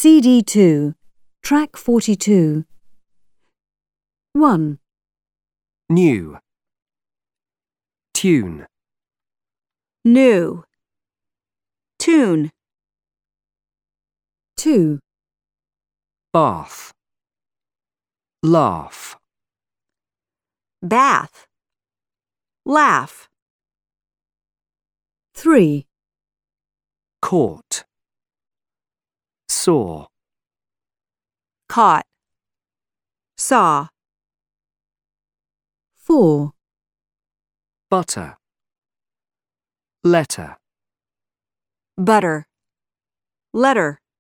CD2, track 42. 1, New. Tune. New. Tune. 2, Bath. Laugh. Bath. Laugh. 3, Caught. Saw. Caught. Saw. 4, Butter. Letter. Butter. Letter.